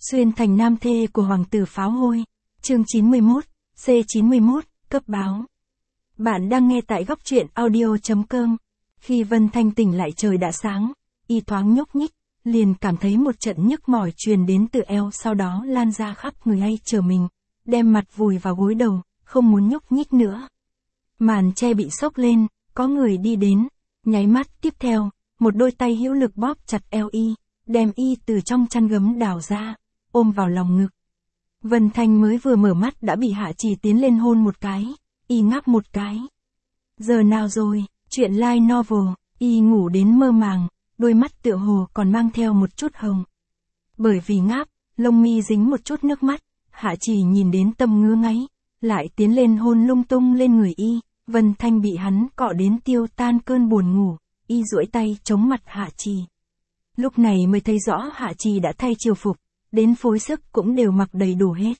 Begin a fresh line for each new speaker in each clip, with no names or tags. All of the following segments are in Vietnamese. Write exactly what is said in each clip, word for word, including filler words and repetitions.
Xuyên thành nam thê của hoàng tử pháo hôi. Chương chín mươi mốt, C chín mươi mốt, cấp báo. Bạn đang nghe tại góc truyện audio.com. Khi Vân Thanh tỉnh lại trời đã sáng, y thoáng nhúc nhích, liền cảm thấy một trận nhức mỏi truyền đến từ eo, sau đó lan ra khắp người hay trở mình, đem mặt vùi vào gối đầu, không muốn nhúc nhích nữa. Màn che bị xốc lên, có người đi đến, nháy mắt tiếp theo, một đôi tay hữu lực bóp chặt eo y, đem y từ trong chăn gấm đào ra, ôm vào lòng ngực. Vân Thanh mới vừa mở mắt đã bị Hạ Trì tiến lên hôn một cái, y ngáp một cái. Giờ nào rồi, chuyện light novel, y ngủ đến mơ màng, đôi mắt tựa hồ còn mang theo một chút hồng. Bởi vì ngáp, lông mi dính một chút nước mắt, Hạ Trì nhìn đến tâm ngứa ngáy, lại tiến lên hôn lung tung lên người y. Vân Thanh bị hắn cọ đến tiêu tan cơn buồn ngủ, y duỗi tay chống mặt Hạ Trì. Lúc này mới thấy rõ Hạ Trì đã thay triều phục, đến phối sức cũng đều mặc đầy đủ hết.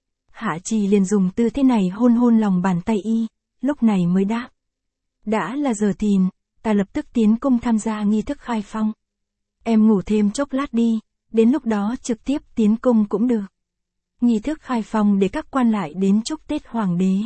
Hạ Trì liền dùng tư thế này hôn hôn lòng bàn tay y, lúc này mới đáp. Đã là giờ thìn, ta lập tức tiến cung tham gia nghi thức khai phong. Em ngủ thêm chốc lát đi, đến lúc đó trực tiếp tiến cung cũng được. Nghi thức khai phong để các quan lại đến chúc Tết hoàng đế.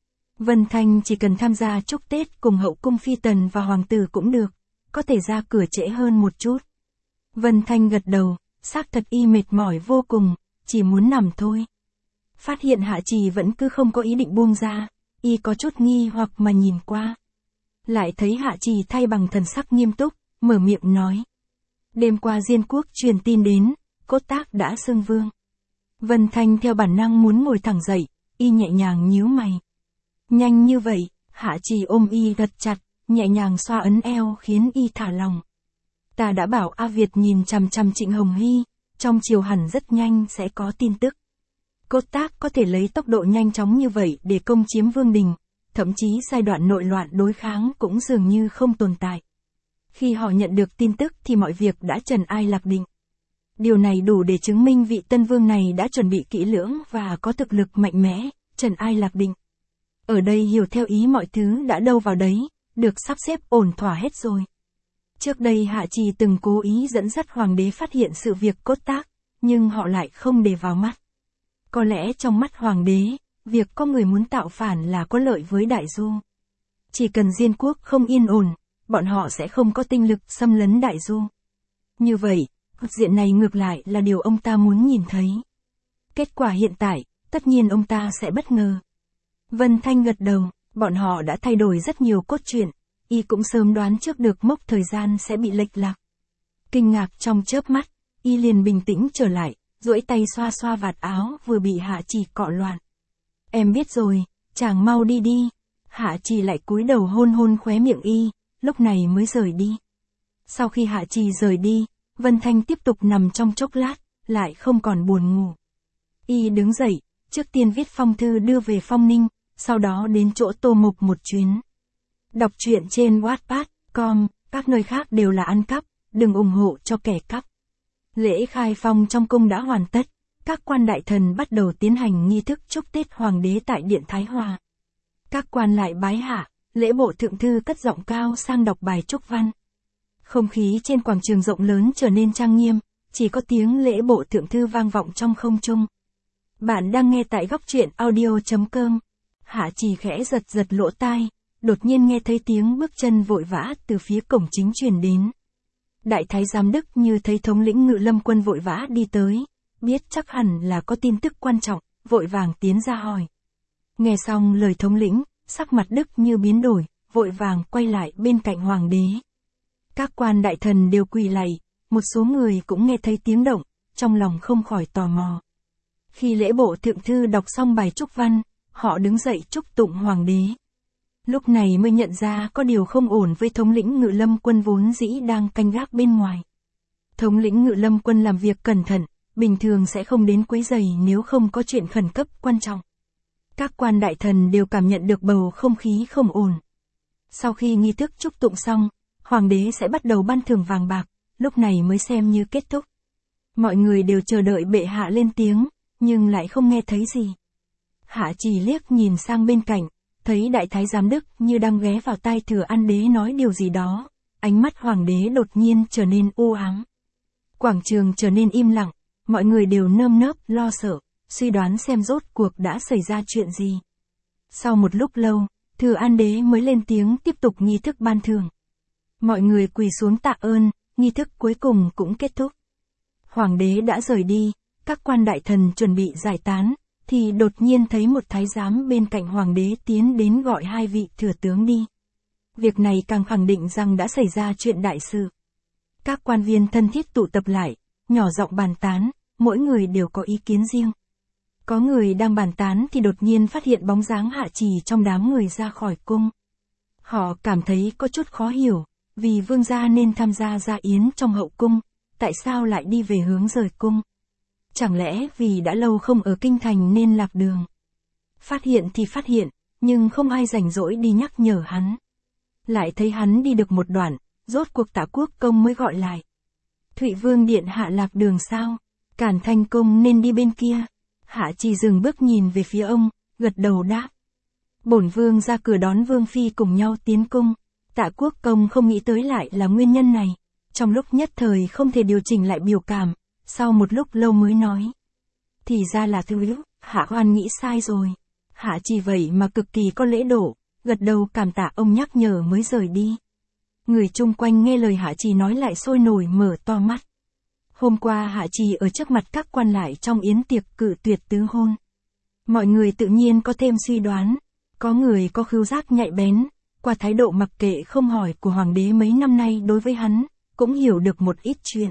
Vân Thanh chỉ cần tham gia chúc Tết cùng hậu cung phi tần và hoàng tử cũng được, có thể ra cửa trễ hơn một chút. Vân Thanh gật đầu, xác thật y mệt mỏi vô cùng, chỉ muốn nằm thôi. Phát hiện Hạ Trì vẫn cứ không có ý định buông ra, y có chút nghi hoặc mà nhìn qua. Lại thấy Hạ Trì thay bằng thần sắc nghiêm túc, mở miệng nói. Đêm qua Diên Quốc truyền tin đến, Cốt Tác đã xưng vương. Vân Thanh theo bản năng muốn ngồi thẳng dậy, y nhẹ nhàng nhíu mày. Nhanh như vậy, Hạ Trì ôm y gật chặt, nhẹ nhàng xoa ấn eo khiến y thả lòng. Ta đã bảo A Việt nhìn chằm chằm Trịnh Hồng Hy, trong chiều hẳn rất nhanh sẽ có tin tức. Cốt Tác có thể lấy tốc độ nhanh chóng như vậy để công chiếm Vương Đình, thậm chí giai đoạn nội loạn đối kháng cũng dường như không tồn tại. Khi họ nhận được tin tức thì mọi việc đã trần ai lạc định. Điều này đủ để chứng minh vị tân vương này đã chuẩn bị kỹ lưỡng và có thực lực mạnh mẽ, trần ai lạc định. Ở đây hiểu theo ý mọi thứ đã đâu vào đấy, được sắp xếp ổn thỏa hết rồi. Trước đây Hạ Trì từng cố ý dẫn dắt hoàng đế phát hiện sự việc Cốt Tác, nhưng họ lại không để vào mắt. Có lẽ trong mắt hoàng đế, việc có người muốn tạo phản là có lợi với Đại Du. Chỉ cần Diên Quốc không yên ổn, bọn họ sẽ không có tinh lực xâm lấn Đại Du. Như vậy, diện này ngược lại là điều ông ta muốn nhìn thấy. Kết quả hiện tại, tất nhiên ông ta sẽ bất ngờ. Vân Thanh gật đầu, bọn họ đã thay đổi rất nhiều cốt truyện, y cũng sớm đoán trước được mốc thời gian sẽ bị lệch lạc. Kinh ngạc trong chớp mắt, y liền bình tĩnh trở lại, duỗi tay xoa xoa vạt áo vừa bị Hạ Trì cọ loạn. Em biết rồi, chàng mau đi đi. Hạ Trì lại cúi đầu hôn hôn khóe miệng y, lúc này mới rời đi. Sau khi Hạ Trì rời đi, Vân Thanh tiếp tục nằm trong chốc lát, lại không còn buồn ngủ. Y đứng dậy, trước tiên viết phong thư đưa về Phong Ninh, sau đó đến chỗ Tô Mục một chuyến. Đọc truyện trên wattpad chấm com, các nơi khác đều là ăn cắp, đừng ủng hộ cho kẻ cắp. Lễ khai phong trong cung đã hoàn tất, các quan đại thần bắt đầu tiến hành nghi thức chúc Tết hoàng đế tại Điện Thái Hòa. Các quan lại bái hạ, lễ bộ thượng thư cất giọng cao sang đọc bài chúc văn. Không khí trên quảng trường rộng lớn trở nên trang nghiêm, chỉ có tiếng lễ bộ thượng thư vang vọng trong không trung. Bạn đang nghe tại góc truyện audio.com. Hạ Trì khẽ giật giật lỗ tai, đột nhiên nghe thấy tiếng bước chân vội vã từ phía cổng chính truyền đến. Đại thái giám Đức Như thấy thống lĩnh Ngự Lâm quân vội vã đi tới, biết chắc hẳn là có tin tức quan trọng, vội vàng tiến ra hỏi. Nghe xong lời thống lĩnh, sắc mặt Đức Như biến đổi, vội vàng quay lại bên cạnh hoàng đế. Các quan đại thần đều quỳ lạy, một số người cũng nghe thấy tiếng động, trong lòng không khỏi tò mò. Khi lễ bộ thượng thư đọc xong bài chúc văn, họ đứng dậy chúc tụng hoàng đế. Lúc này mới nhận ra có điều không ổn với thống lĩnh Ngự Lâm quân vốn dĩ đang canh gác bên ngoài. Thống lĩnh Ngự Lâm quân làm việc cẩn thận, bình thường sẽ không đến quấy rầy nếu không có chuyện khẩn cấp quan trọng. Các quan đại thần đều cảm nhận được bầu không khí không ổn. Sau khi nghi thức chúc tụng xong, hoàng đế sẽ bắt đầu ban thưởng vàng bạc, lúc này mới xem như kết thúc. Mọi người đều chờ đợi bệ hạ lên tiếng, nhưng lại không nghe thấy gì. Hạ Trì liếc nhìn sang bên cạnh, thấy đại thái giám Đức Như đang ghé vào tai Thừa An đế nói điều gì đó, ánh mắt hoàng đế đột nhiên trở nên u ám. Quảng trường trở nên im lặng, mọi người đều nơm nớp lo sợ, suy đoán xem rốt cuộc đã xảy ra chuyện gì. Sau một lúc lâu, Thừa An Đế mới lên tiếng tiếp tục nghi thức ban thưởng. Mọi người quỳ xuống tạ ơn, nghi thức cuối cùng cũng kết thúc. Hoàng đế đã rời đi, các quan đại thần chuẩn bị giải tán, thì đột nhiên thấy một thái giám bên cạnh hoàng đế tiến đến gọi hai vị thừa tướng đi. Việc này càng khẳng định rằng đã xảy ra chuyện đại sự. Các quan viên thân thiết tụ tập lại, nhỏ giọng bàn tán, mỗi người đều có ý kiến riêng. Có người đang bàn tán thì đột nhiên phát hiện bóng dáng Hạ Trì trong đám người ra khỏi cung. Họ cảm thấy có chút khó hiểu, vì vương gia nên tham gia gia yến trong hậu cung, tại sao lại đi về hướng rời cung? Chẳng lẽ vì đã lâu không ở kinh thành nên lạc đường? Phát hiện thì phát hiện, nhưng không ai rảnh rỗi đi nhắc nhở hắn. Lại thấy hắn đi được một đoạn, rốt cuộc Tạ Quốc công mới gọi lại. Thụy Vương điện hạ lạc đường sao? Cản Thanh công nên đi bên kia. Hạ Trì dừng bước nhìn về phía ông, gật đầu đáp. Bổn vương ra cửa đón vương phi cùng nhau tiến cung. Tạ Quốc công không nghĩ tới lại là nguyên nhân này. Trong lúc nhất thời không thể điều chỉnh lại biểu cảm, sau một lúc lâu mới nói. Thì ra là thứ, Hạ Hoan nghĩ sai rồi. Hạ Trì vậy mà cực kỳ có lễ độ, gật đầu cảm tạ ông nhắc nhở mới rời đi. Người chung quanh nghe lời Hạ Trì nói lại sôi nổi mở to mắt. Hôm qua Hạ Trì ở trước mặt các quan lại trong yến tiệc cự tuyệt tứ hôn. Mọi người tự nhiên có thêm suy đoán, có người có khứu giác nhạy bén, qua thái độ mặc kệ không hỏi của hoàng đế mấy năm nay đối với hắn, cũng hiểu được một ít chuyện.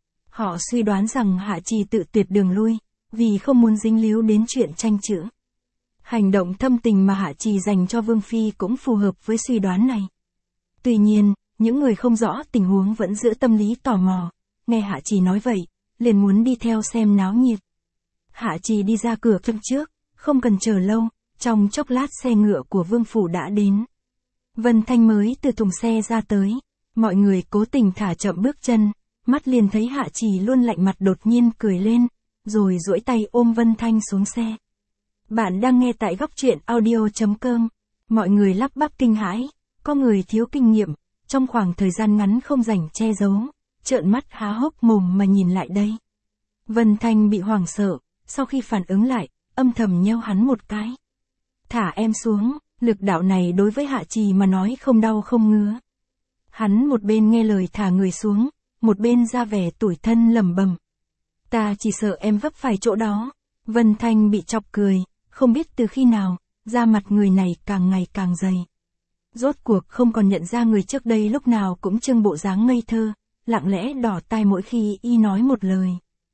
Họ suy đoán rằng Hạ Trì tự tuyệt đường lui, vì không muốn dính líu đến chuyện tranh chữ. Hành động thâm tình mà Hạ Trì dành cho Vương Phi cũng phù hợp với suy đoán này. Tuy nhiên, những người không rõ tình huống vẫn giữ tâm lý tò mò, nghe Hạ Trì nói vậy, liền muốn đi theo xem náo nhiệt. Hạ Trì đi ra cửa phân trước, không cần chờ lâu, trong chốc lát xe ngựa của Vương Phủ đã đến. Vân Thanh mới từ thùng xe ra tới, mọi người cố tình thả chậm bước chân, mắt liền thấy Hạ Trì luôn lạnh mặt đột nhiên cười lên, rồi duỗi tay ôm Vân Thanh xuống xe. Bạn đang nghe tại góc truyện audio chấm com, mọi người lắp bắp kinh hãi, có người thiếu kinh nghiệm, trong khoảng thời gian ngắn không rảnh che giấu, trợn mắt há hốc mồm mà nhìn lại đây. Vân Thanh bị hoảng sợ, sau khi phản ứng lại, âm thầm nheo hắn một cái. Thả em xuống, lực đạo này đối với Hạ Trì mà nói không đau không ngứa. Hắn một bên nghe lời thả người xuống, một bên ra vẻ tủi thân lẩm bẩm. Ta chỉ sợ em vấp phải chỗ đó. Vân Thanh bị chọc cười, không biết từ khi nào, da mặt người này càng ngày càng dày. Rốt cuộc không còn nhận ra người trước đây lúc nào cũng trưng bộ dáng ngây thơ, lặng lẽ đỏ tai mỗi khi y nói một lời.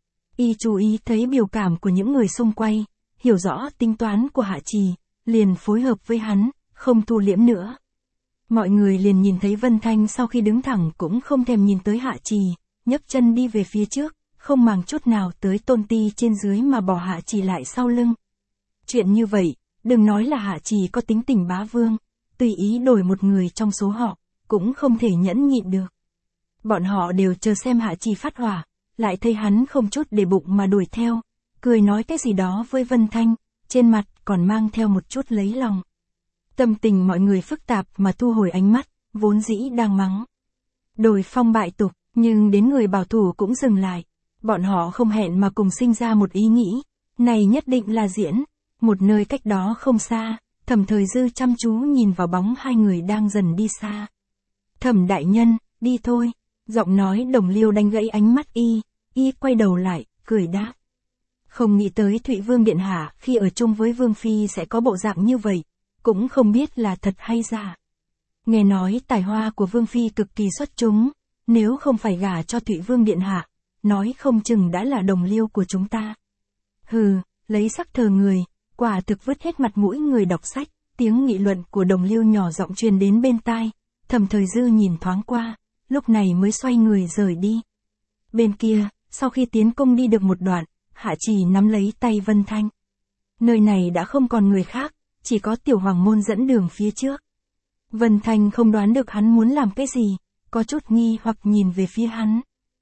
Y chú ý thấy biểu cảm của những người xung quanh, hiểu rõ tính toán của Hạ Trì, liền phối hợp với hắn, không thu liễm nữa. Mọi người liền nhìn thấy Vân Thanh sau khi đứng thẳng cũng không thèm nhìn tới Hạ Trì, nhấc chân đi về phía trước, không màng chút nào tới tôn ti trên dưới mà bỏ Hạ Trì lại sau lưng. Chuyện như vậy, đừng nói là Hạ Trì có tính tình bá vương, tùy ý đổi một người trong số họ, cũng không thể nhẫn nhịn được. Bọn họ đều chờ xem Hạ Trì phát hỏa, lại thấy hắn không chút để bụng mà đuổi theo, cười nói cái gì đó với Vân Thanh, trên mặt còn mang theo một chút lấy lòng. Tâm tình mọi người phức tạp mà thu hồi ánh mắt, vốn dĩ đang mắng. Đồi phong bại tục, nhưng đến người bảo thủ cũng dừng lại. Bọn họ không hẹn mà cùng sinh ra một ý nghĩ, này nhất định là diễn. Một nơi cách đó không xa, Thẩm Thời Dư chăm chú nhìn vào bóng hai người đang dần đi xa. Thẩm đại nhân, đi thôi. Giọng nói Đồng Liêu đánh gãy ánh mắt y, y quay đầu lại, cười đáp. Không nghĩ tới Thụy Vương điện hạ khi ở chung với Vương Phi sẽ có bộ dạng như vậy, cũng không biết là thật hay giả. Nghe nói tài hoa của Vương Phi cực kỳ xuất chúng, nếu không phải gả cho Thụy Vương điện hạ, nói không chừng đã là đồng liêu của chúng ta. Hừ, lấy sắc thờ người, quả thực vứt hết mặt mũi người đọc sách, tiếng nghị luận của Đồng Liêu nhỏ giọng truyền đến bên tai, Thẩm Thời Dư nhìn thoáng qua, lúc này mới xoay người rời đi. Bên kia, sau khi tiến cung đi được một đoạn, Hạ Trì nắm lấy tay Vân Thanh. Nơi này đã không còn người khác, chỉ có Tiểu Hoàng môn dẫn đường phía trước. Vân Thanh không đoán được hắn muốn làm cái gì, có chút nghi hoặc nhìn về phía hắn.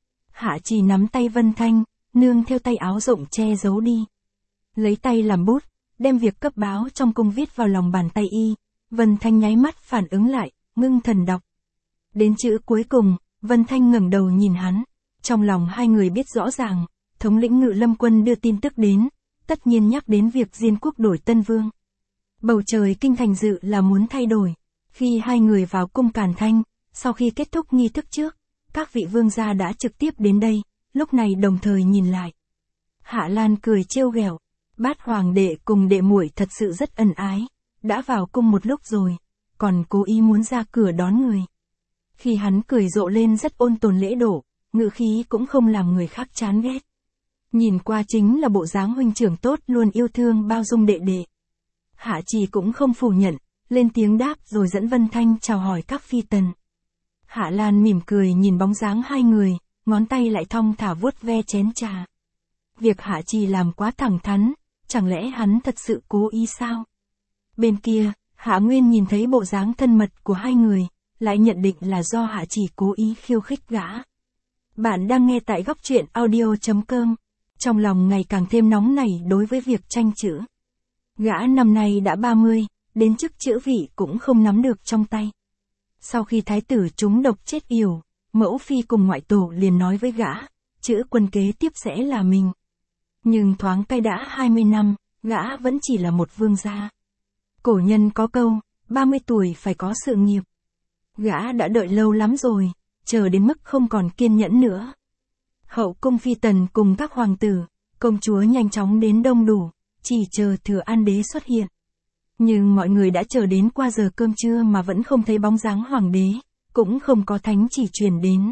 Hạ Trì nắm tay Vân Thanh, nương theo tay áo rộng che giấu đi. Lấy tay làm bút, đem việc cấp báo trong cung viết vào lòng bàn tay y, Vân Thanh nháy mắt phản ứng lại, ngưng thần đọc. Đến chữ cuối cùng, Vân Thanh ngẩng đầu nhìn hắn, trong lòng hai người biết rõ ràng, thống lĩnh Ngự Lâm quân đưa tin tức đến, tất nhiên nhắc đến việc Diên quốc đổi Tân Vương. Bầu trời kinh thành dự là muốn thay đổi. Khi hai người vào cung Càn Thanh, sau khi kết thúc nghi thức trước, các vị vương gia đã trực tiếp đến đây, lúc này đồng thời nhìn lại. Hạ Lan cười trêu ghẹo, Bát hoàng đệ cùng đệ muội thật sự rất ân ái, đã vào cung một lúc rồi, còn cố ý muốn ra cửa đón người. Khi hắn cười rộ lên rất ôn tồn lễ độ, ngữ khí cũng không làm người khác chán ghét. Nhìn qua chính là bộ dáng huynh trưởng tốt luôn yêu thương bao dung đệ đệ. Hạ Trì cũng không phủ nhận, lên tiếng đáp rồi dẫn Vân Thanh chào hỏi các phi tần. Hạ Lan mỉm cười nhìn bóng dáng hai người, ngón tay lại thong thả vuốt ve chén trà. Việc Hạ Trì làm quá thẳng thắn, chẳng lẽ hắn thật sự cố ý sao? Bên kia, Hạ Nguyên nhìn thấy bộ dáng thân mật của hai người, lại nhận định là do Hạ Trì cố ý khiêu khích gã. Bạn đang nghe tại góc truyện audio chấm com. Trong lòng ngày càng thêm nóng nảy đối với việc tranh chữ. Gã năm nay đã ba mươi, đến chức chữ vị cũng không nắm được trong tay. Sau khi thái tử trúng độc chết yểu, mẫu phi cùng ngoại tổ liền nói với gã, chữ quân kế tiếp sẽ là mình. Nhưng thoáng cay đã hai mươi năm, gã vẫn chỉ là một vương gia. Cổ nhân có câu, ba mươi tuổi phải có sự nghiệp. Gã đã đợi lâu lắm rồi, chờ đến mức không còn kiên nhẫn nữa. Hậu cung phi tần cùng các hoàng tử, công chúa nhanh chóng đến đông đủ, chỉ chờ Thừa An đế xuất hiện. Nhưng mọi người đã chờ đến qua giờ cơm trưa mà vẫn không thấy bóng dáng hoàng đế, cũng không có thánh chỉ truyền đến.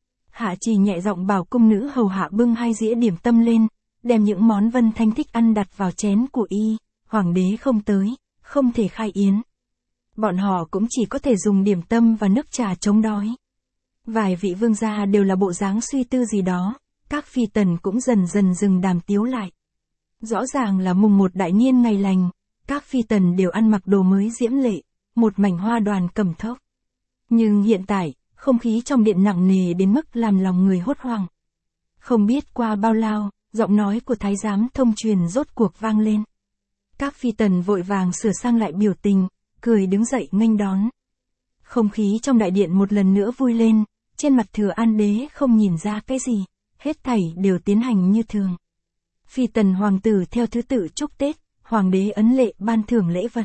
Hạ Trì nhẹ giọng bảo cung nữ hầu hạ bưng hai dĩa điểm tâm lên, đem những món Vân Thanh thích ăn đặt vào chén của y, hoàng đế không tới, không thể khai yến. Bọn họ cũng chỉ có thể dùng điểm tâm và nước trà chống đói. Vài vị vương gia đều là bộ dáng suy tư gì đó, các phi tần cũng dần dần dừng đàm tiếu lại. Rõ ràng là mùng một đại niên ngày lành, các phi tần đều ăn mặc đồ mới diễm lệ, một mảnh hoa đoàn cầm thốc. Nhưng hiện tại, không khí trong điện nặng nề đến mức làm lòng người hốt hoảng. Không biết qua bao lâu, giọng nói của thái giám thông truyền rốt cuộc vang lên. Các phi tần vội vàng sửa sang lại biểu tình, cười đứng dậy nghênh đón. Không khí trong đại điện một lần nữa vui lên, trên mặt Thừa An đế không nhìn ra cái gì, hết thảy đều tiến hành như thường. Phi tần hoàng tử theo thứ tự chúc Tết, hoàng đế ấn lệ ban thưởng lễ vật.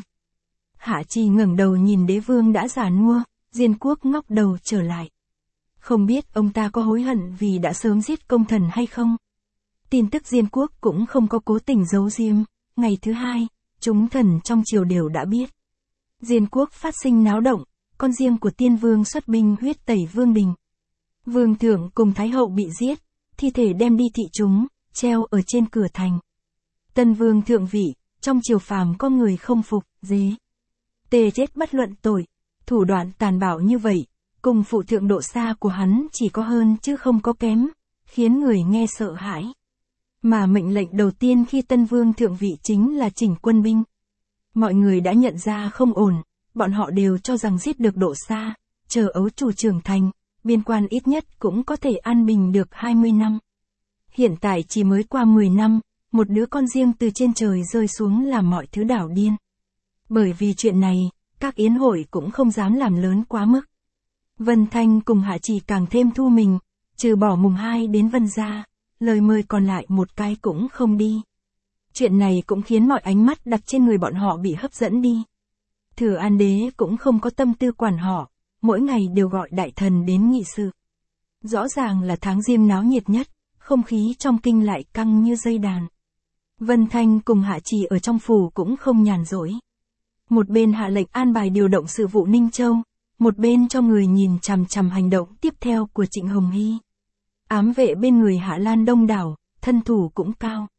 Hạ Trì ngẩng đầu nhìn đế vương đã già nua, Diên quốc ngóc đầu trở lại. Không biết ông ta có hối hận vì đã sớm giết công thần hay không? Tin tức Diên quốc cũng không có cố tình giấu giếm, ngày thứ hai, chúng thần trong triều đều đã biết. Diên quốc phát sinh náo động, con riêng của tiên vương xuất binh huyết tẩy vương đình. Vương thượng cùng thái hậu bị giết, thi thể đem đi thị chúng, treo ở trên cửa thành. Tân vương thượng vị, trong triều phàm có người không phục, dế. Tê chết bất luận tội, thủ đoạn tàn bạo như vậy, cùng phụ thượng độ xa của hắn chỉ có hơn chứ không có kém, khiến người nghe sợ hãi. Mà mệnh lệnh đầu tiên khi tân vương thượng vị chính là chỉnh quân binh. Mọi người đã nhận ra không ổn, bọn họ đều cho rằng giết được độ xa, chờ ấu chủ trưởng thành, biên quan ít nhất cũng có thể an bình được hai mươi năm. Hiện tại chỉ mới qua mười năm, một đứa con riêng từ trên trời rơi xuống làm mọi thứ đảo điên. Bởi vì chuyện này, các yến hội cũng không dám làm lớn quá mức. Vân Thanh cùng Hạ Trì càng thêm thu mình, trừ bỏ mùng hai đến Vân gia, lời mời còn lại một cái cũng không đi. Chuyện này cũng khiến mọi ánh mắt đặt trên người bọn họ bị hấp dẫn đi. Thừa An đế cũng không có tâm tư quản họ, mỗi ngày đều gọi đại thần đến nghị sự. Rõ ràng là tháng Giêng náo nhiệt nhất, không khí trong kinh lại căng như dây đàn. Vân Thanh cùng Hạ Trì ở trong phủ cũng không nhàn rỗi. Một bên hạ lệnh an bài điều động sự vụ Ninh Châu, một bên cho người nhìn chằm chằm hành động tiếp theo của Trịnh Hồng Hy. Ám vệ bên người Hạ Lan đông đảo, thân thủ cũng cao.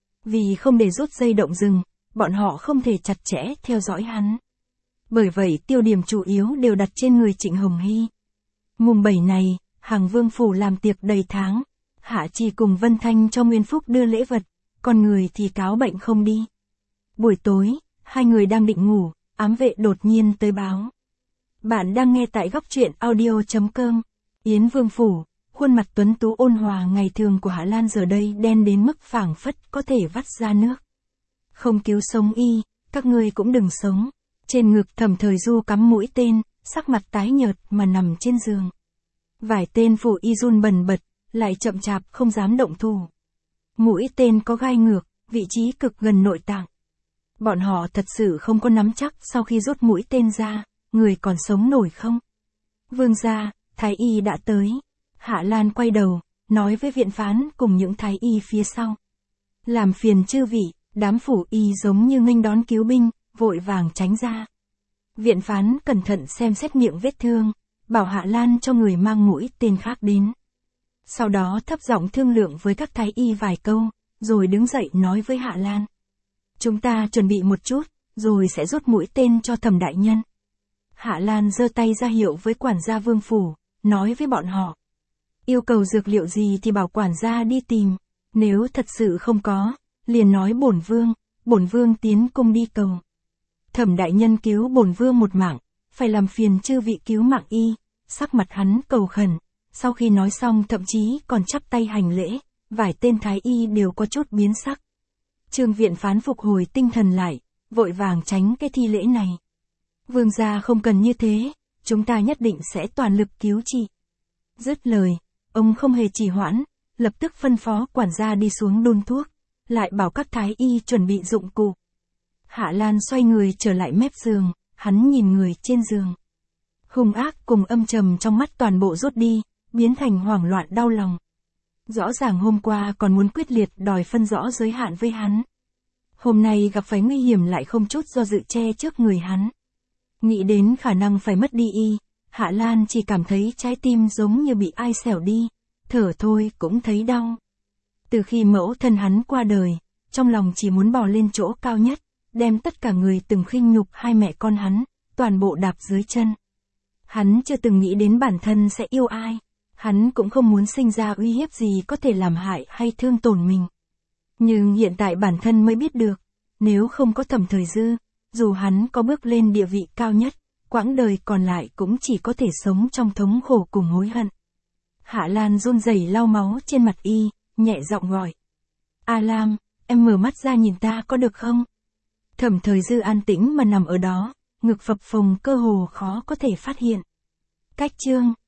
Vì không để rút dây động rừng, bọn họ không thể chặt chẽ theo dõi hắn. Bởi vậy tiêu điểm chủ yếu đều đặt trên người Trịnh Hồng Hy. Mùng bảy này, Hàng Vương phủ làm tiệc đầy tháng, Hạ Trì cùng Vân Thanh cho Nguyên Phúc đưa lễ vật, còn người thì cáo bệnh không đi. Buổi tối, hai người đang định ngủ, ám vệ đột nhiên tới báo. Bạn đang nghe tại góc truyện audio chấm com. Yến Vương phủ, khuôn mặt tuấn tú ôn hòa ngày thường của Hạ Lan giờ đây đen đến mức phảng phất có thể vắt ra nước. Không cứu sống y, các ngươi cũng đừng sống. Trên ngực Thẩm Thời Du cắm mũi tên, sắc mặt tái nhợt mà nằm trên giường. Vài tên phụ y run bần bật, lại chậm chạp không dám động thủ. Mũi tên có gai ngược, vị trí cực gần nội tạng. Bọn họ thật sự không có nắm chắc sau khi rút mũi tên ra, người còn sống nổi không? Vương gia, thái y đã tới. Hạ Lan quay đầu, nói với viện phán cùng những thái y phía sau. Làm phiền chư vị, đám phủ y giống như nghênh đón cứu binh, vội vàng tránh ra. Viện phán cẩn thận xem xét miệng vết thương, bảo Hạ Lan cho người mang mũi tên khác đến. Sau đó thấp giọng thương lượng với các thái y vài câu, rồi đứng dậy nói với Hạ Lan. Chúng ta chuẩn bị một chút, rồi sẽ rút mũi tên cho Thẩm đại nhân. Hạ Lan giơ tay ra hiệu với quản gia Vương phủ, nói với bọn họ. Yêu cầu dược liệu gì thì bảo quản gia đi tìm, nếu thật sự không có, liền nói bổn vương, bổn vương tiến cung đi cầu. Thẩm đại nhân cứu bổn vương một mạng, phải làm phiền chư vị cứu mạng y. Sắc mặt hắn cầu khẩn, sau khi nói xong thậm chí còn chắp tay hành lễ, vài tên thái y đều có chút biến sắc. Trương viện phán phục hồi tinh thần lại, vội vàng tránh cái thi lễ này. Vương gia không cần như thế, chúng ta nhất định sẽ toàn lực cứu trị. Dứt lời, ông không hề trì hoãn, lập tức phân phó quản gia đi xuống đun thuốc, lại bảo các thái y chuẩn bị dụng cụ. Hạ Lan xoay người trở lại mép giường, hắn nhìn người trên giường. Hung ác cùng âm trầm trong mắt toàn bộ rút đi, biến thành hoảng loạn đau lòng. Rõ ràng hôm qua còn muốn quyết liệt đòi phân rõ giới hạn với hắn. Hôm nay gặp phải nguy hiểm lại không chút do dự che trước người hắn. Nghĩ đến khả năng phải mất đi y, Hạ Lan chỉ cảm thấy trái tim giống như bị ai xẻo đi, thở thôi cũng thấy đau. Từ khi mẫu thân hắn qua đời, trong lòng chỉ muốn bò lên chỗ cao nhất, đem tất cả người từng khinh nhục hai mẹ con hắn, toàn bộ đạp dưới chân. Hắn chưa từng nghĩ đến bản thân sẽ yêu ai, hắn cũng không muốn sinh ra uy hiếp gì có thể làm hại hay thương tổn mình. Nhưng hiện tại bản thân mới biết được, nếu không có Thẩm Thời Dư, dù hắn có bước lên địa vị cao nhất, quãng đời còn lại cũng chỉ có thể sống trong thống khổ cùng hối hận. Hạ Lan run rẩy lau máu trên mặt y, nhẹ giọng gọi. A Lam, em mở mắt ra nhìn ta có được không? Thẩm Thời Dư an tĩnh mà nằm ở đó, ngực phập phồng cơ hồ khó có thể phát hiện. Cách chương